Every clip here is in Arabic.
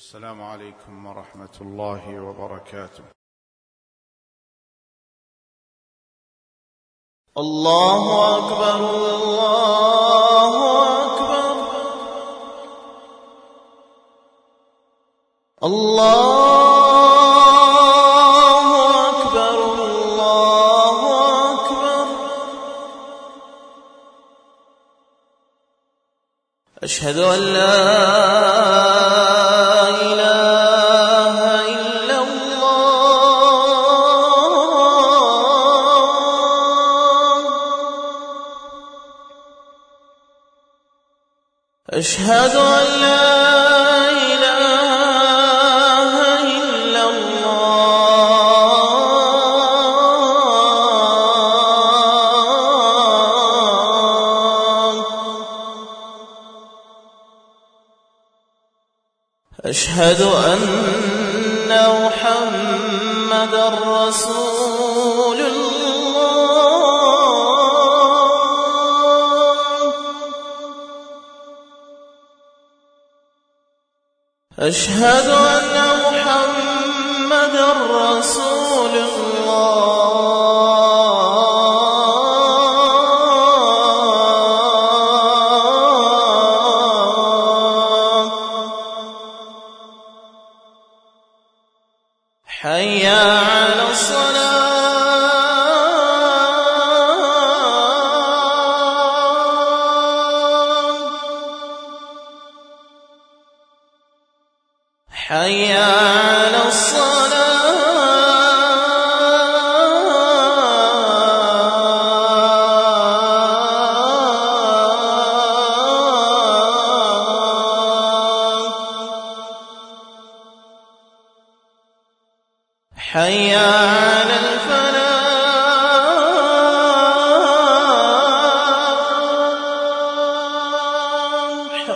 السلام عليكم ورحمة الله وبركاته. الله أكبر الله أكبر الله أكبر الله أكبر. أشهد أن لا أشهد أن لا إله إلا الله. أشهد أن محمدًا رسول أشهد أن محمدًا رسول الله. حي على الصلاة حي على الصلاة حي على الفلاح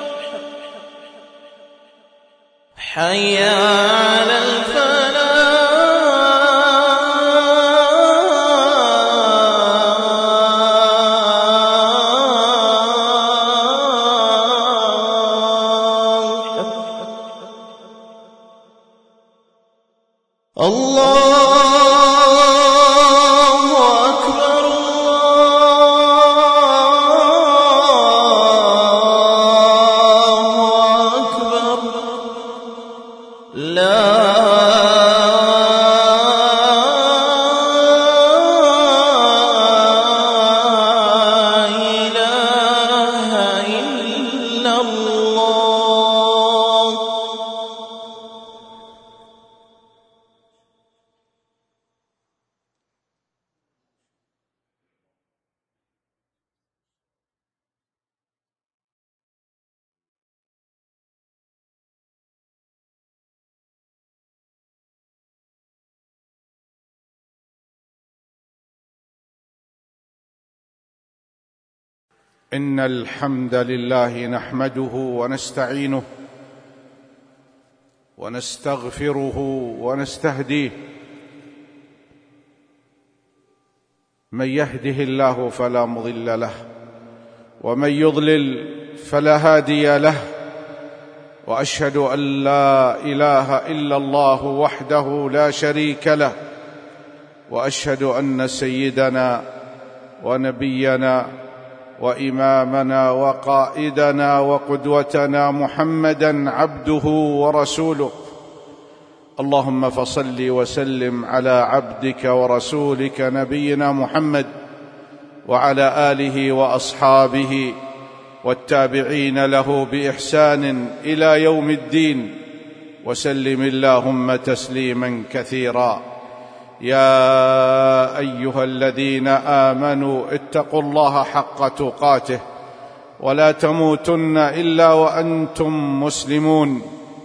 حي على الفلاح. الله أكبر الله أكبر. لا إله إلا الله. إن الحمد لله نحمده ونستعينه ونستغفره ونستهديه. من يهده الله فلا مضل له ومن يضلل فلا هادي له. وأشهد أن لا إله إلا الله وحده لا شريك له. وأشهد أن سيدنا ونبينا وإمامنا وقائدنا وقدوتنا محمدًا عبده ورسوله. اللهم فصل وسلم على عبدك ورسولك نبينا محمد وعلى آله وأصحابه والتابعين له بإحسان إلى يوم الدين، وسلم اللهم تسليما كثيرا. يا أيها الذين آمنوا اتقوا الله حق تقاته ولا تموتن إلا وأنتم مسلمون.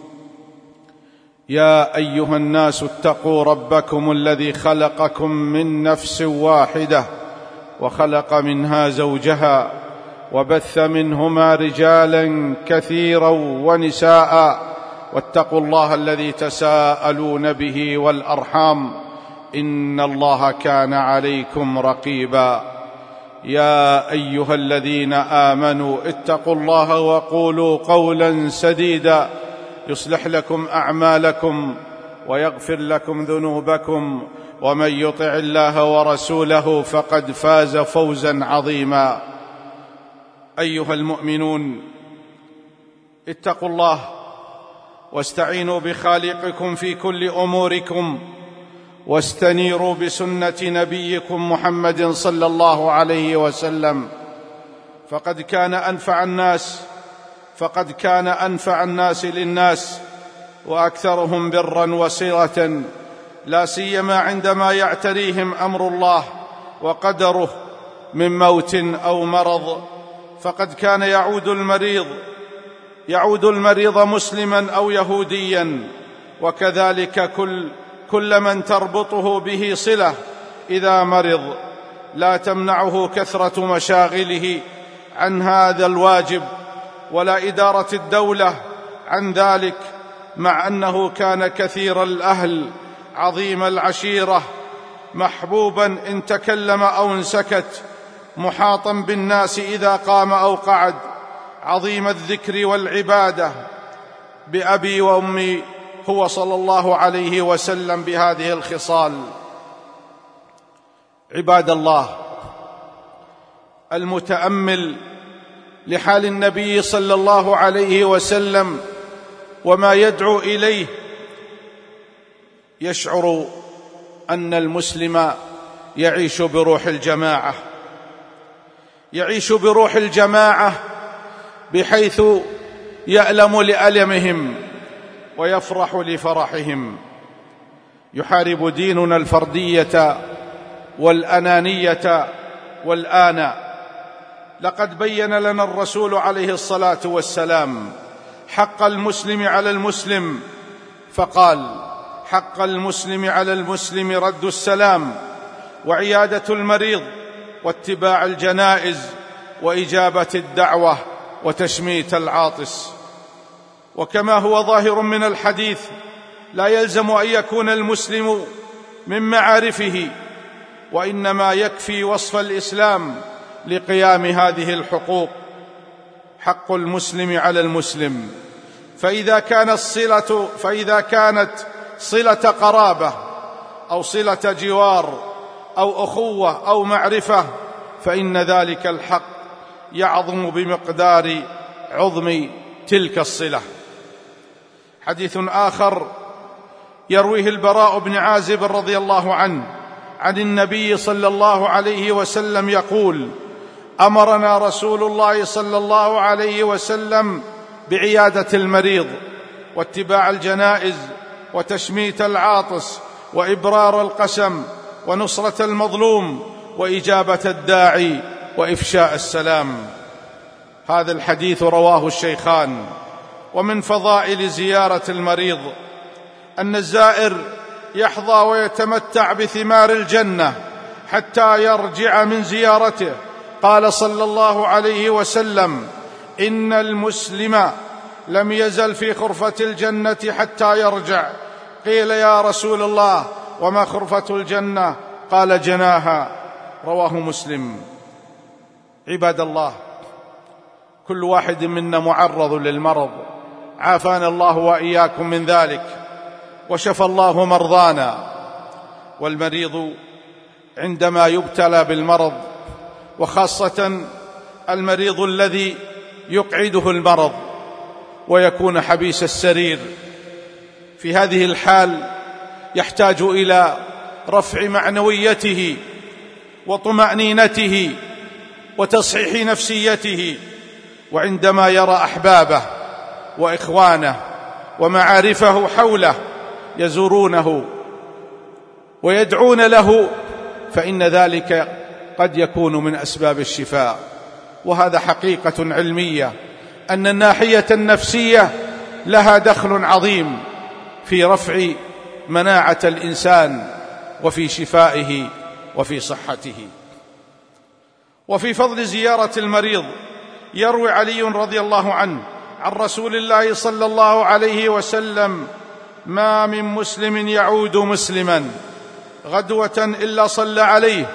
يا أيها الناس اتقوا ربكم الذي خلقكم من نفس واحدة وخلق منها زوجها وبث منهما رجالا كثيرا ونساء، واتقوا الله الذي تساءلون به والأرحام إن الله كان عليكم رقيبا. يا أيها الذين آمنوا اتقوا الله وقولوا قولا سديدا يصلح لكم أعمالكم ويغفر لكم ذنوبكم، ومن يطع الله ورسوله فقد فاز فوزا عظيما. أيها المؤمنون، اتقوا الله واستعينوا بخالقكم في كل أموركم، واستنيروا بسنة نبيكم محمد صلى الله عليه وسلم، فقد كان أنفع الناس للناس وأكثرهم برا وصلة، لا سيما عندما يعتريهم أمر الله وقدره من موت أو مرض، فقد كان يعود المريض مسلما أو يهوديا، وكذلك كل من تربطه به صلة إذا مرض، لا تمنعه كثرة مشاغله عن هذا الواجب، ولا إدارة الدولة عن ذلك، مع أنه كان كثير الأهل عظيم العشيرة، محبوبا إن تكلم أو انسكت، محاطا بالناس إذا قام أو قعد، عظيم الذكر والعبادة، بأبي وأمي هو صلى الله عليه وسلم بهذه الخصال. عباد الله، المتأمل لحال النبي صلى الله عليه وسلم وما يدعو إليه يشعر أن المسلم يعيش بروح الجماعة، بحيث يألم لألمهم ويفرح لفرحهم. يحارب ديننا الفردية والأنانية والآناء. لقد بين لنا الرسول عليه الصلاة والسلام حق المسلم على المسلم، فقال: حق المسلم على المسلم رد السلام، وعيادة المريض، واتباع الجنائز، وإجابة الدعوة، وتشميت العاطس. وكما هو ظاهر من الحديث، لا يلزم أن يكون المسلم من معارفه، وإنما يكفي وصف الإسلام لقيام هذه الحقوق. حق المسلم على المسلم، فإذا كانت صلة قرابة أو صلة جوار أو أخوة أو معرفة، فإن ذلك الحق يعظم بمقدار عظم تلك الصلة. حديث آخر يرويه البراء بن عازب رضي الله عنه عن النبي صلى الله عليه وسلم يقول: أمرنا رسول الله صلى الله عليه وسلم بعيادة المريض، واتباع الجنائز، وتشميت العاطس، وإبرار القسم، ونصرة المظلوم، وإجابة الداعي، وإفشاء السلام. هذا الحديث رواه الشيخان. ومن فضائل زيارة المريض أن الزائر يحظى ويتمتع بثمار الجنة حتى يرجع من زيارته. قال صلى الله عليه وسلم: إن المسلم لم يزل في خرفة الجنة حتى يرجع. قيل: يا رسول الله، وما خرفة الجنة؟ قال: جناها. رواه مسلم. عباد الله، كل واحد منا معرض للمرض، عافانا الله وإياكم من ذلك، وشفى الله مرضانا. والمريض عندما يبتلى بالمرض، وخاصة المريض الذي يقعده المرض ويكون حبيس السرير، في هذه الحال يحتاج إلى رفع معنويته وطمأنينته وتصحيح نفسيته. وعندما يرى أحبابه وإخوانه ومعارفه حوله يزورونه ويدعون له، فإن ذلك قد يكون من أسباب الشفاء. وهذا حقيقة علمية، أن الناحية النفسية لها دخل عظيم في رفع مناعة الإنسان وفي شفائه وفي صحته. وفي فضل زيارة المريض يروي علي رضي الله عنه عن رسول الله صلى الله عليه وسلم: ما من مسلم يعود مسلما غدوة إلا صلى عليه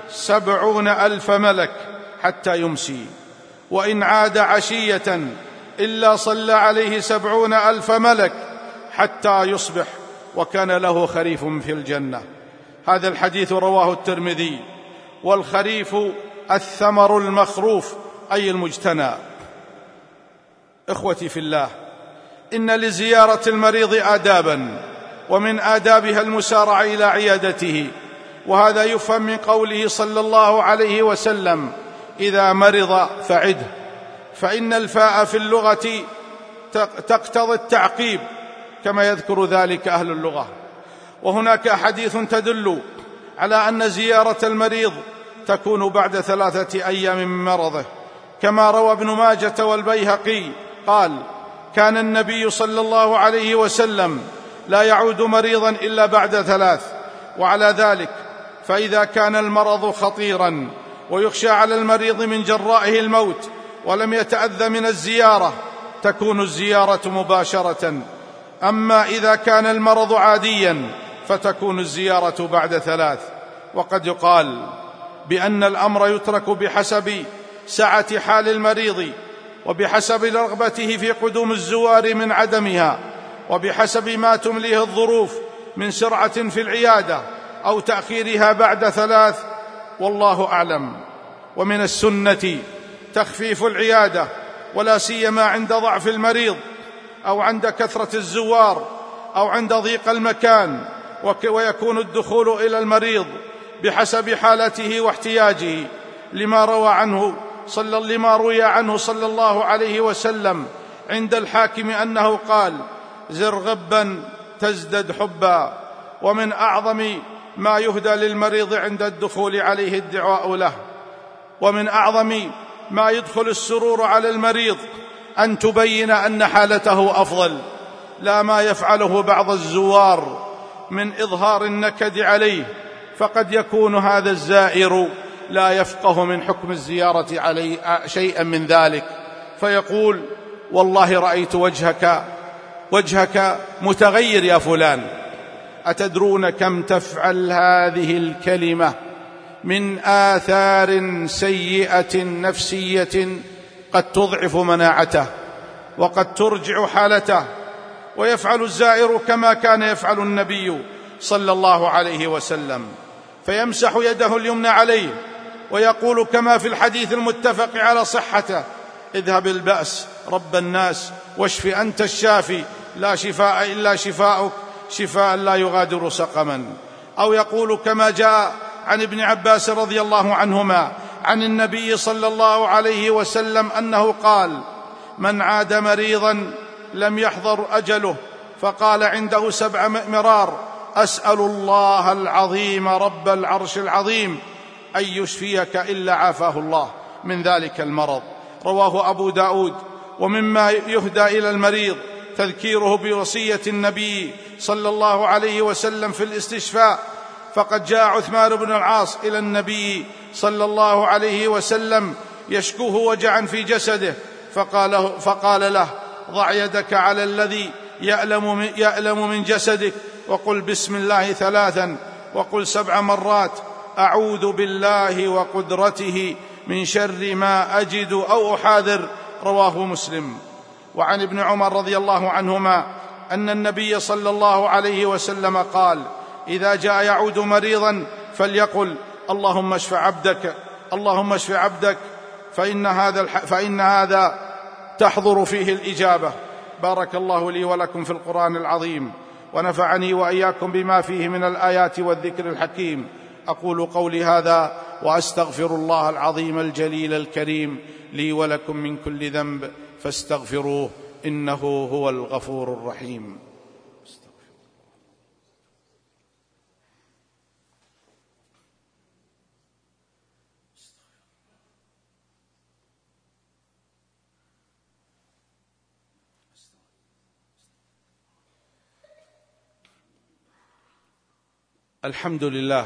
70,000 ملك حتى يمسي، وإن عاد عشية إلا صلى عليه 70,000 ملك حتى يصبح وكان له خريف في الجنة. هذا الحديث رواه الترمذي. والخريف الثمر المخروف أي المجتنى. إخوتي في الله، إن لزيارة المريض آدابا، ومن آدابها المسارعة إلى عيادته، وهذا يفهم من قوله صلى الله عليه وسلم: إذا مرض فعده، فإن الفاء في اللغة تقتضي التعقيب كما يذكر ذلك أهل اللغة. وهناك أحاديث تدل على أن زيارة المريض تكون بعد 3 أيام من مرضه، كما روى ابن ماجة والبيهقي قال: كان النبي صلى الله عليه وسلم لا يعود مريضا إلا بعد 3. وعلى ذلك فإذا كان المرض خطيرا ويخشى على المريض من جرائه الموت ولم يتأذى من الزيارة تكون الزيارة مباشرة. أما إذا كان المرض عاديا فتكون الزيارة بعد 3. وقد يقال بأن الأمر يترك بحسب سعة حال المريض، وبحسب رغبته في قدوم الزوار من عدمها، وبحسب ما تمليه الظروف من سرعة في العيادة أو تأخيرها بعد 3، والله أعلم. ومن السنة تخفيف العيادة، ولا سيما عند ضعف المريض أو عند كثرة الزوار أو عند ضيق المكان، ويكون الدخول إلى المريض بحسب حالته واحتياجه، لما روي عنه صلى الله عليه وسلم عند الحاكم أنه قال: زر غبا تزدد حبا. ومن أعظم ما يهدى للمريض عند الدخول عليه الدعاء له. ومن أعظم ما يدخل السرور على المريض أن تبين أن حالته أفضل، لا ما يفعله بعض الزوار من إظهار النكد عليه، فقد يكون هذا الزائر لا يفقه من حكم الزيارة عليه شيئا من ذلك، فيقول: والله رأيت وجهك متغير يا فلان. أتدرون كم تفعل هذه الكلمة من آثار سيئة نفسية قد تضعف مناعته وقد ترجع حالته؟ ويفعل الزائر كما كان يفعل النبي صلى الله عليه وسلم، فيمسح يده اليمنى عليه ويقول كما في الحديث المتفق على صحته: اذهب البأس رب الناس واشف أنت الشافي لا شفاء إلا شفاؤك شفاء لا يغادر سقما. أو يقول كما جاء عن ابن عباس رضي الله عنهما عن النبي صلى الله عليه وسلم أنه قال: من عاد مريضا لم يحضر أجله فقال عنده 7 مرار: أسأل الله العظيم رب العرش العظيم أن يشفيك إلا عافاه الله من ذلك المرض. رواه أبو داود. ومما يهدى إلى المريض تذكيره بوصية النبي صلى الله عليه وسلم في الاستشفاء، فقد جاء عثمان بن العاص إلى النبي صلى الله عليه وسلم يشكوه وجعا في جسده، فقال له: ضع يدك على الذي يألم من جسدك وقل بسم الله 3، وقل 7 مرات: أعوذ بالله وقدرته من شر ما أجد أو أحاذر. رواه مسلم. وعن ابن عمر رضي الله عنهما أن النبي صلى الله عليه وسلم قال: إذا جاء يعود مريضا فليقل: اللهم اشف عبدك اللهم اشف عبدك، فإن هذا تحضر فيه الإجابة. بارك الله لي ولكم في القرآن العظيم، ونفعني وإياكم بما فيه من الآيات والذكر الحكيم. أقول قولي هذا وأستغفر الله العظيم الجليل الكريم لي ولكم من كل ذنب فاستغفروه إنه هو الغفور الرحيم. الحمد لله،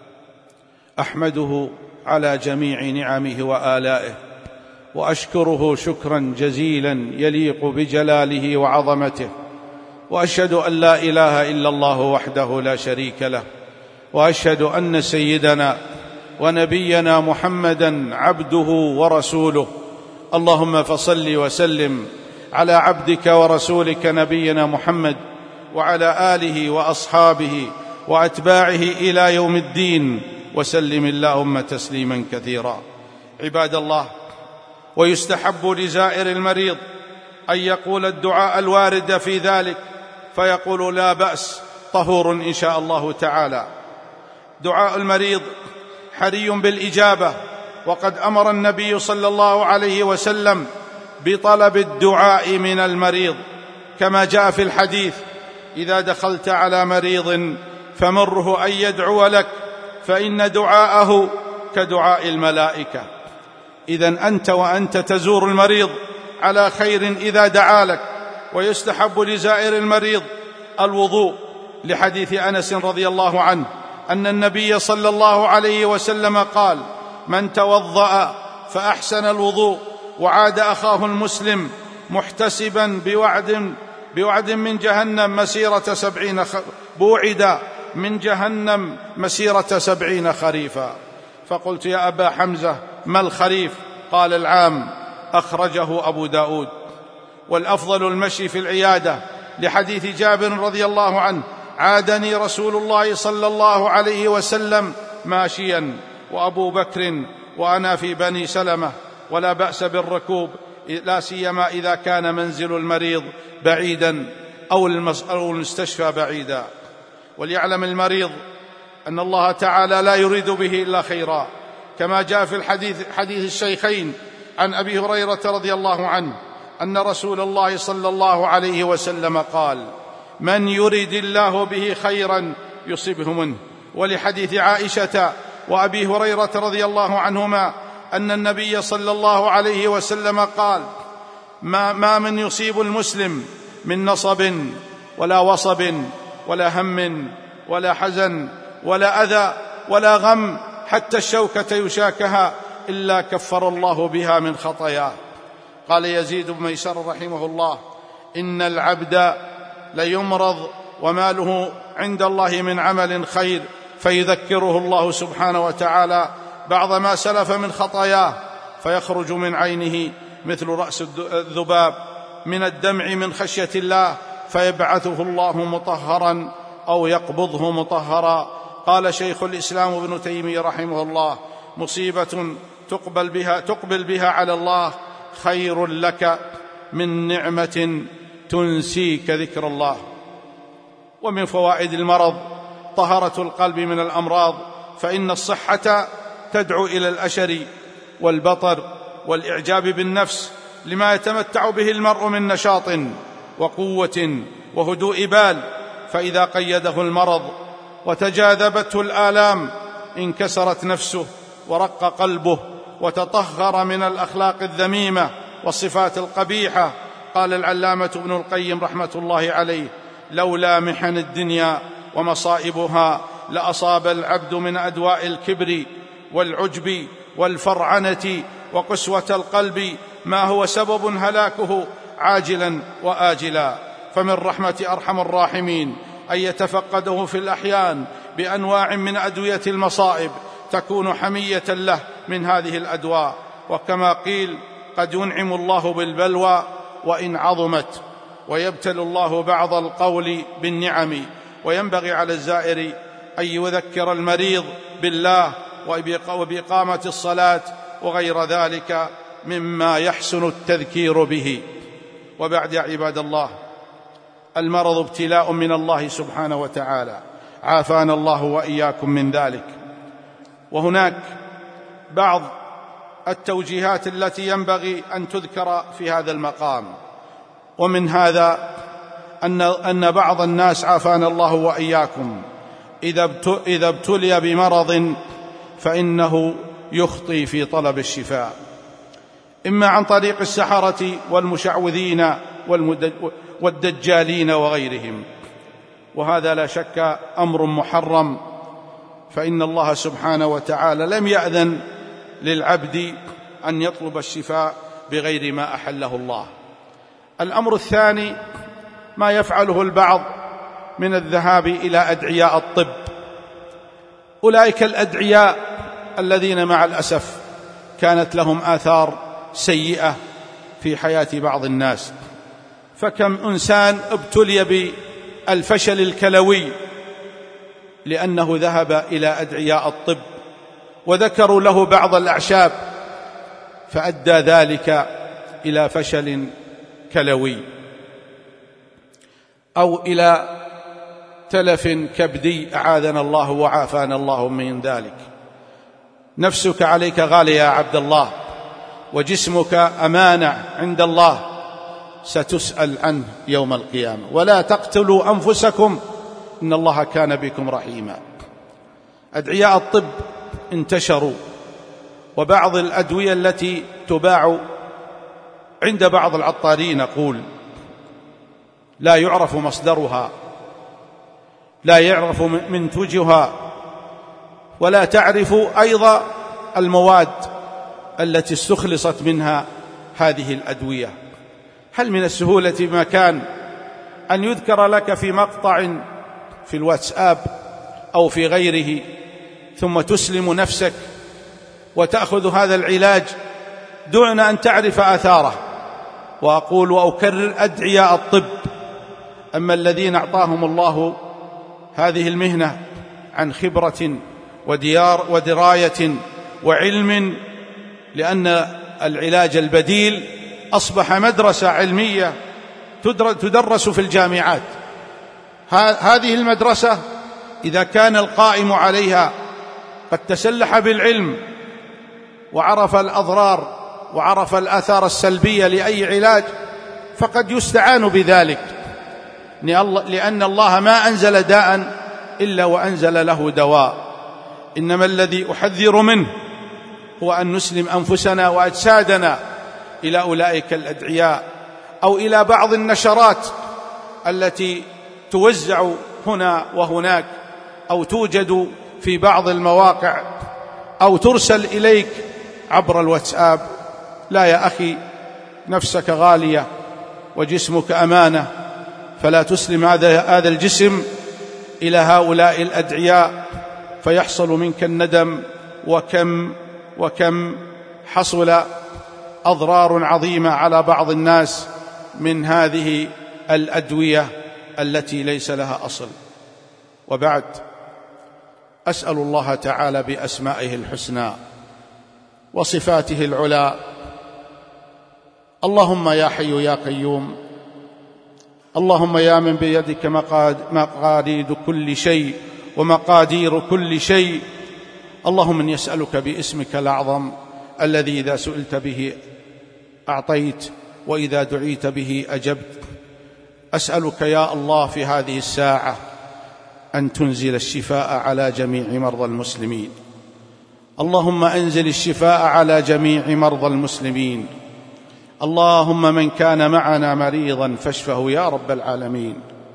أحمده على جميع نعمه وآلائه، وأشكره شكرا جزيلا يليق بجلاله وعظمته، وأشهد أن لا إله إلا الله وحده لا شريك له، وأشهد أن سيدنا ونبينا محمدا عبده ورسوله. اللهم فصل وسلم على عبدك ورسولك نبينا محمد وعلى آله وأصحابه وأتباعه إلى يوم الدين، وسلم اللهم تسليما كثيرا. عباد الله، ويستحب لزائر المريض أن يقول الدعاء الوارد في ذلك، فيقول لا بأس، طهور إن شاء الله تعالى. دعاء المريض حري بالإجابة، وقد أمر النبي صلى الله عليه وسلم بطلب الدعاء من المريض، كما جاء في الحديث: إذا دخلت على مريض فمره أن يدعو لك، فإن دعاءه كدعاء الملائكة. إذن أنت تزور المريض على خير إذا دعا لك. ويستحب لزائر المريض الوضوء، لحديث أنس رضي الله عنه أن النبي صلى الله عليه وسلم قال: من توضأ فأحسن الوضوء وعاد أخاه المسلم محتسبا بوعد من جهنم مسيرة 70 بوعد من جهنم مسيرة 70 خريفا. فقلت: يا أبا حمزة، ما الخريف؟ قال: العام. أخرجه أبو داود. والأفضل المشي في العيادة، لحديث جابر رضي الله عنه: عادني رسول الله صلى الله عليه وسلم ماشيا وأبو بكر وأنا في بني سلمة، ولا بأس بالركوب، لا سيما إذا كان منزل المريض بعيدا أو المستشفى بعيدا. وليعلم المريض أن الله تعالى لا يريد به إلا خيرا، كما جاء في حديث الشيخين عن أبي هريرة رضي الله عنه أن رسول الله صلى الله عليه وسلم قال: من يرد الله به خيرا يصبه منه. ولحديث عائشة وأبي هريرة رضي الله عنهما أن النبي صلى الله عليه وسلم قال: ما من يصيب المسلم من نصب ولا وصب ولا هم ولا حزن ولا أذى ولا غم حتى الشوكة يشاكها إلا كفر الله بها من خطاياه. قال يزيد بن ميسر رحمه الله: إن العبد ليمرض وماله عند الله من عمل خير، فيذكره الله سبحانه وتعالى بعض ما سلف من خطاياه، فيخرج من عينه مثل رأس الذباب من الدمع من خشية الله، فيبعثه الله مطهرا أو يقبضه مطهرا. قال شيخ الإسلام ابن تيمية رحمه الله: مصيبة تقبل بها على الله خير لك من نعمة تنسيك ذكر الله. ومن فوائد المرض طهارة القلب من الأمراض، فإن الصحة تدعو إلى الأشر والبطر والإعجاب بالنفس، لما يتمتع به المرء من نشاط وقوة وهدوء بال. فإذا قيده المرض وتجاذبته الآلام انكسرت نفسه ورق قلبه وتطهر من الأخلاق الذميمة والصفات القبيحة. قال العلامة ابن القيم رحمة الله عليه: لولا محن الدنيا ومصائبها لأصاب العبد من أدواء الكبر والعجب والفرعنة وقسوة القلب ما هو سبب هلاكه عاجلا وآجلا. فمن رحمة أرحم الراحمين أن يتفقده في الأحيان بأنواع من أدوية المصائب تكون حمية له من هذه الأدواء. وكما قيل: قد ينعم الله بالبلوى وإن عظمت، ويبتل الله بعض القول بالنعم. وينبغي على الزائر أن يذكر المريض بالله وبإقامة الصلاة وغير ذلك مما يحسن التذكير به. وبعد، عباد الله، المرض ابتلاء من الله سبحانه وتعالى، عافانا الله وإياكم من ذلك. وهناك بعض التوجيهات التي ينبغي أن تذكر في هذا المقام، ومن هذا أن بعض الناس عافانا الله وإياكم إذا ابتلي بمرض فإنه يخطي في طلب الشفاء، إما عن طريق السحرة والمشعوذين والدجالين وغيرهم، وهذا لا شك أمر محرم، فإن الله سبحانه وتعالى لم يأذن للعبد أن يطلب الشفاء بغير ما أحله الله. الأمر الثاني ما يفعله البعض من الذهاب إلى أدعياء الطب. أولئك الأدعياء الذين مع الأسف كانت لهم آثار سيئة في حياة بعض الناس، فكم إنسان ابتلي بالفشل الكلوي لأنه ذهب إلى أدعياء الطب وذكروا له بعض الأعشاب فأدى ذلك إلى فشل كلوي أو إلى تلف كبدي أعاذنا الله وعافانا الله من ذلك. نفسك عليك غالية يا عبد الله، وجسمك أمانة عند الله ستسأل عنه يوم القيامة. ولا تقتلوا أنفسكم إن الله كان بكم رحيما. أدعياء الطب انتشروا، وبعض الأدوية التي تباع عند بعض العطارين نقول لا يعرف مصدرها، لا يعرف منتجها، ولا تعرف أيضا المواد التي استخلصت منها هذه الأدوية. هل من السهولة بمكان أن يذكر لك في مقطع في الواتساب أو في غيره ثم تسلم نفسك وتأخذ هذا العلاج دون أن تعرف آثاره؟ وأقول وأكرر أدعياء الطب، أما الذين أعطاهم الله هذه المهنة عن خبرة ودراية وعلم، لأن العلاج البديل أصبح مدرسة علمية تدرس في الجامعات. هذه المدرسة إذا كان القائم عليها قد تسلح بالعلم وعرف الأضرار وعرف الآثار السلبية لأي علاج فقد يستعان بذلك، لأن الله ما أنزل داء إلا وأنزل له دواء. إنما الذي أحذر منه هو أن نسلم أنفسنا وأجسادنا إلى أولئك الأدعياء أو إلى بعض النشرات التي توزع هنا وهناك أو توجد في بعض المواقع أو ترسل إليك عبر الواتساب. لا يا أخي، نفسك غالية وجسمك أمانة، فلا تسلم هذا الجسم إلى هؤلاء الأدعياء فيحصل منك الندم. وكم حصل أضرار عظيمة على بعض الناس من هذه الأدوية التي ليس لها أصل. وبعد، أسأل الله تعالى بأسمائه الحسنى وصفاته العلى، اللهم يا حي يا قيوم، اللهم يا من بيدك مقاليد كل شيء ومقادير كل شيء، اللهم إني أسألك باسمك الأعظم الذي إذا سئلت به أعطيت وإذا دعيت به أجبت. أسألك يا الله في هذه الساعة أن تنزل الشفاء على جميع مرضى المسلمين. اللهم أنزل الشفاء على جميع مرضى المسلمين. اللهم من كان معنا مريضا فاشفه يا رب العالمين.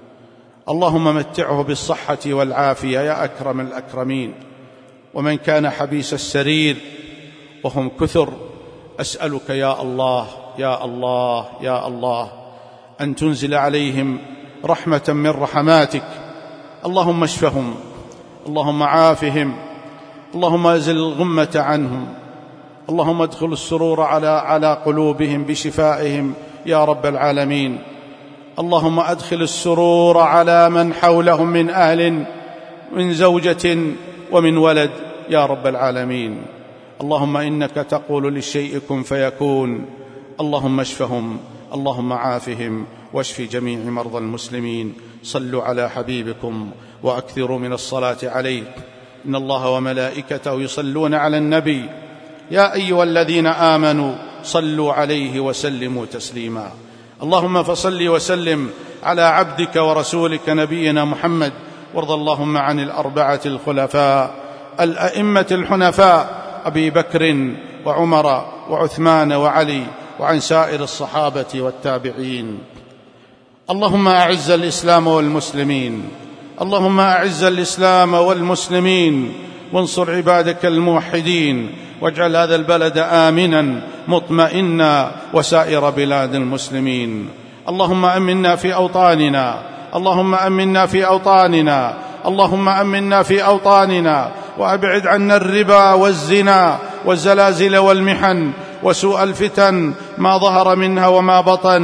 اللهم متعه بالصحة والعافية يا أكرم الأكرمين. ومن كان حبيس السرير وهم كثر، أسألك يا الله يا الله يا الله أن تنزل عليهم رحمة من رحماتك. اللهم اشفهم، اللهم عافهم، اللهم أزل الغمة عنهم، اللهم ادخل السرور على قلوبهم بشفائهم يا رب العالمين. اللهم أدخل السرور على من حولهم من أهل من زوجة ومن ولد يا رب العالمين. اللهم إنك تقول للشيء كن فيكون. اللهم اشفهم، اللهم عافهم، واشف جميع مرضى المسلمين. صلوا على حبيبكم وأكثروا من الصلاة عليه، إن الله وملائكته يصلون على النبي يا أيها الذين آمنوا صلوا عليه وسلموا تسليما. اللهم فصل وسلم على عبدك ورسولك نبينا محمد، وارض اللهم عن الأربعة الخلفاء الأئمة الحنفاء أبي بكر وعمر وعثمان وعلي، وعن سائر الصحابة والتابعين. اللهم أعز الإسلام والمسلمين، اللهم أعز الإسلام والمسلمين، وانصر عبادك الموحدين، واجعل هذا البلد آمنا مطمئنا وسائر بلاد المسلمين. اللهم أمنا في أوطاننا، اللهم أمنا في أوطاننا، اللهم أمنا في أوطاننا، وأبعد عنا الربا والزنا والزلازل والمحن وسوء الفتن ما ظهر منها وما بطن.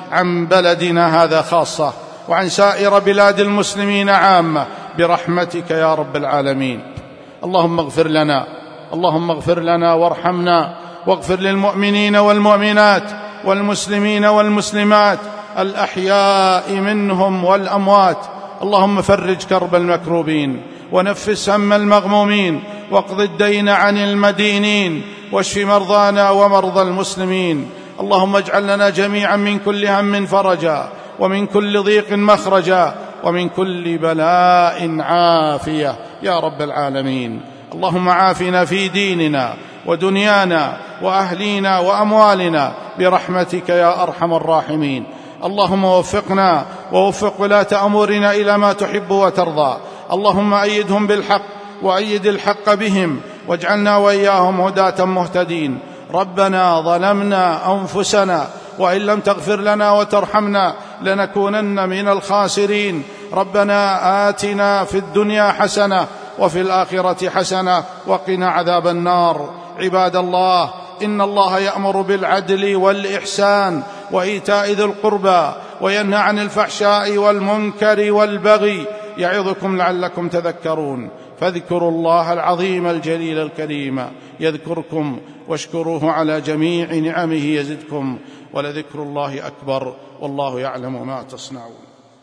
عن بلدنا هذا خاصة، وعن سائر بلاد المسلمين عامة، برحمتك يا رب العالمين. اللهم اغفر لنا، اللهم اغفر لنا وارحمنا، واغفر للمؤمنين والمؤمنات والمسلمين والمسلمات الأحياء منهم والأموات. اللهم فرج كرب المكروبين، ونفس هم المغمومين، واقض الدين عن المدينين، واشف مرضانا ومرضى المسلمين. اللهم اجعل لنا جميعا من كل هم فرجا، ومن كل ضيق مخرجا، ومن كل بلاء عافية يا رب العالمين. اللهم عافنا في ديننا ودنيانا وأهلينا وأموالنا برحمتك يا أرحم الراحمين. اللهم وفقنا ووفق ولاة أمورنا إلى ما تحب وترضى. اللهم أيدهم بالحق، وأيد الحق بهم، واجعلنا وإياهم هداة مهتدين. ربنا ظلمنا أنفسنا، وإن لم تغفر لنا وترحمنا لنكونن من الخاسرين. ربنا آتنا في الدنيا حسنة وفي الآخرة حسنة وقنا عذاب النار. عباد الله، إن الله يأمر بالعدل والإحسان وإيتاء ذي القربى، وينهى عن الفحشاء والمنكر والبغي، يعظكم لعلكم تذكرون. فاذكروا الله العظيم الجليل الكريم يذكركم، واشكروه على جميع نعمه يزدكم، ولذكر الله أكبر، والله يعلم ما تصنعون.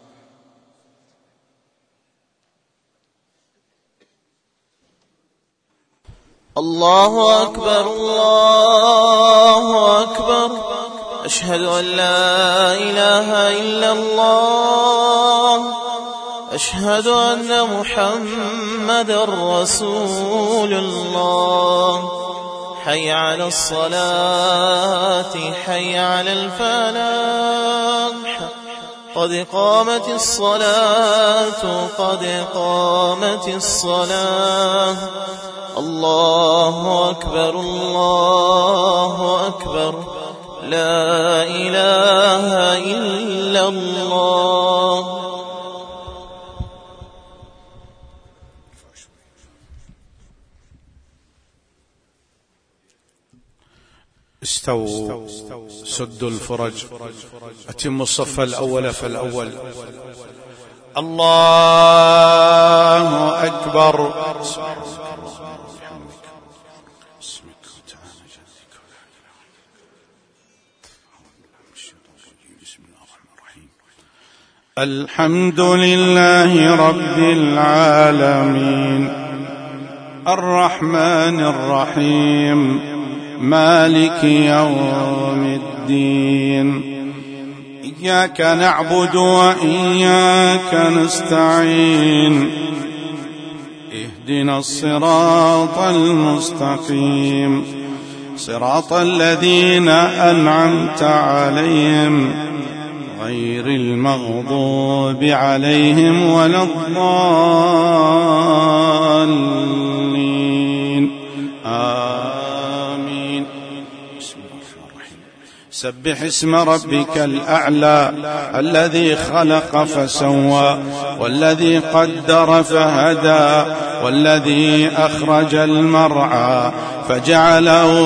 الله أكبر، الله أكبر. أشهد أن لا إله إلا الله، أشهد أن محمدًا رسول الله. حي على الصلاة، حي على الفلاح، قد قامت الصلاة، قد قامت الصلاة. الله أكبر، الله أكبر. لا إله إلا الله. استووا، سدوا الفرج، أتموا الصف الأول فالأول. الله أكبر. الحمد لله رب العالمين، الرحمن الرحيم، مالك يوم الدين. إياك نعبد وإياك نستعين، اهدنا الصراط المستقيم، صراط الذين أنعمت عليهم غير المغضوب عليهم ولا الضالين. آمين. بسم الله الرحمن الرحيم. سبح اسم ربك الأعلى، الذي خلق فسوى، والذي قدر فهدى، والذي أخرج المرعى فجعله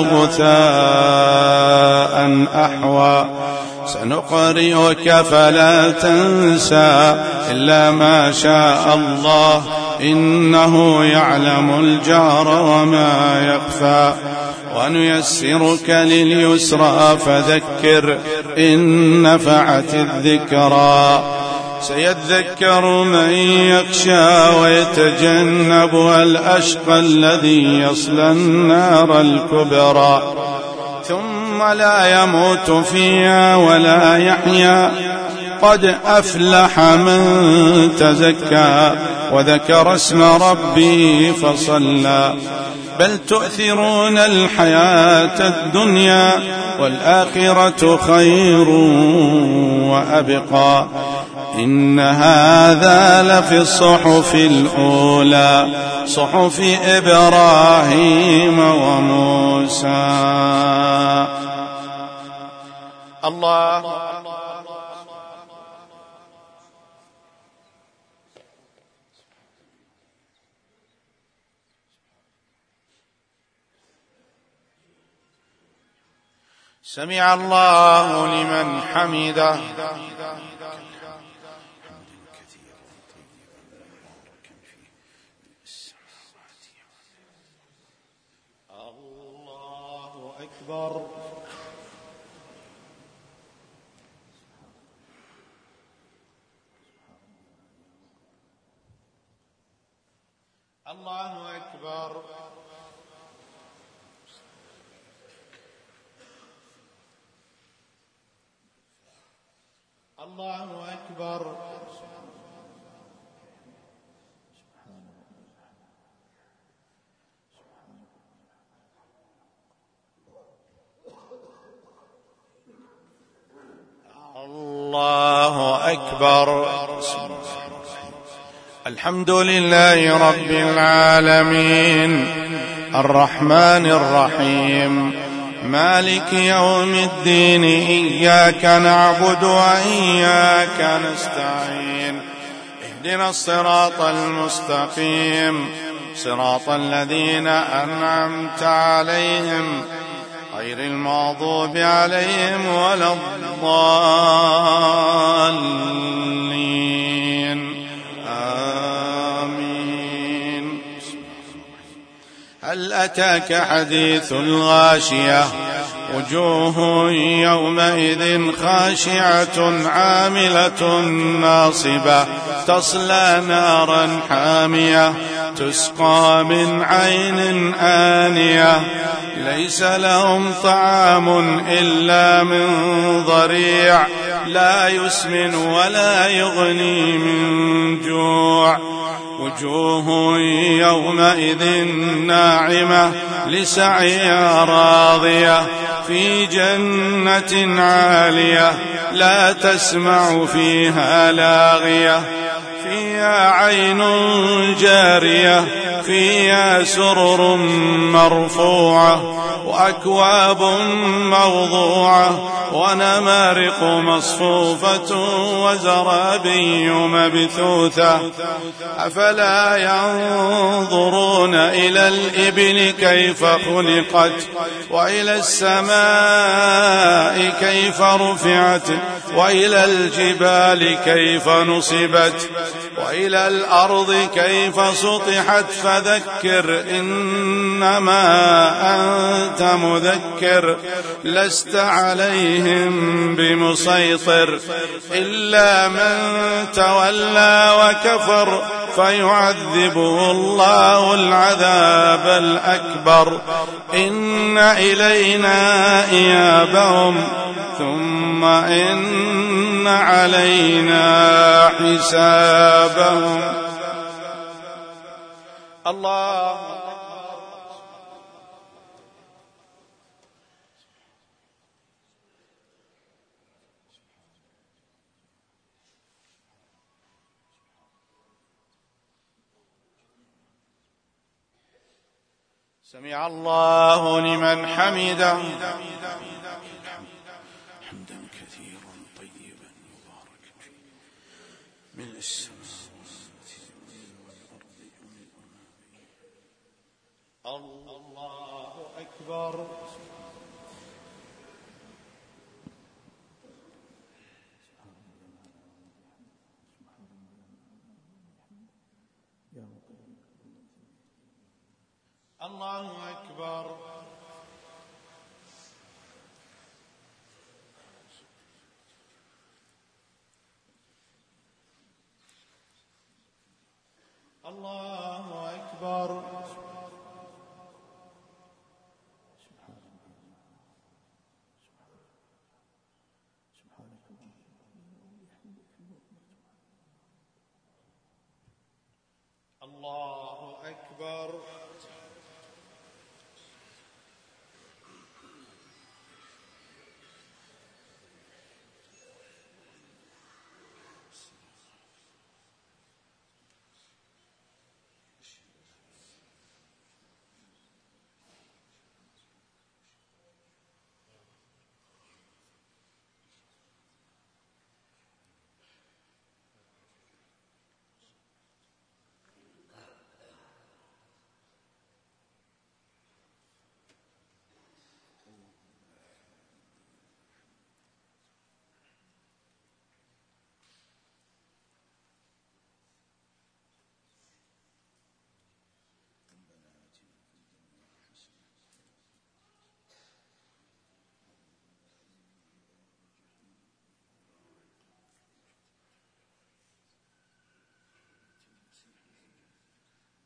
غثاء أحوى. سنقرئك فلا تنسى إلا ما شاء الله، إنه يعلم الجهر وما يخفى. ونيسرك لليسرى فذكر إن نفعت الذكرى. سيذكر من يخشى ويتجنبها الأشقى الذي يصلى النار الكبرى، ثم لا يموت فيها ولا يحيا. قد أفلح من تزكى وذكر اسم ربه فصلى. بل تؤثرون الحياة الدنيا، والآخرة خير وأبقى. إن هذا لفي الصحف الأولى، صحف إبراهيم وموسى. الله. سمع الله لمن حمده. الله أكبر. الله أكبر. الله أكبر. الله أكبر. الحمد لله رب العالمين الرحمن الرحيم مالك يوم الدين، إياك نعبد وإياك نستعين، اهدنا الصراط المستقيم، صراط الذين أنعمت عليهم غير المغضوب عليهم ولا الضالين، آمين. هل أتاك حديث الغاشية؟ وجوه يومئذ خاشعة عاملة ناصبة تصلى نارا حامية تسقى من عين آنية ليس لهم طعام إلا من ضريع لا يسمن ولا يغني من جوع. وجوه يومئذ ناعمة لسعيها راضية في جنة عالية لا تسمع فيها لاغية فيها عين جارية فيها سرر مرفوعة وأكواب موضوعة ونمارق مصفوفة وزرابي مبثوثة. أفلا ينظرون إلى الإبل كيف خلقت وإلى السماء كيف رفعت وإلى الجبال كيف نصبت وإلى الأرض كيف سطحت. فذكر إنما أنت مذكر لست عليهم بمسيطر إلا من تولى وكفر فيعذبه الله العذاب الأكبر. إن إلينا إيابهم ثم إن علينا حسابهم. الله سمع الله لمن حمده. حمدا كثيرا طيبا مباركا فيه من السماوات والأرض. الله أكبر. الله أكبر. الله أكبر. الله أكبر.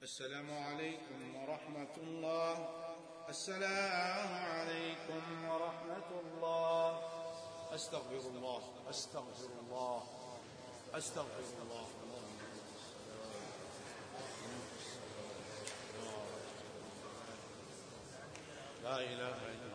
السلام عليكم ورحمة الله. السلام عليكم ورحمة الله. أستغفر الله أستغفر الله أستغفر الله. لا إله إلا الله.